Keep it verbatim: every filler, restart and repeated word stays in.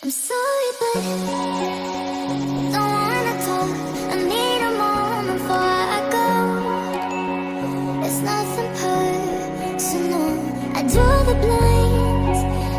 I'm sorry, but don't wanna talk. I need a moment before I go. It's nothing personal. I draw the blinds.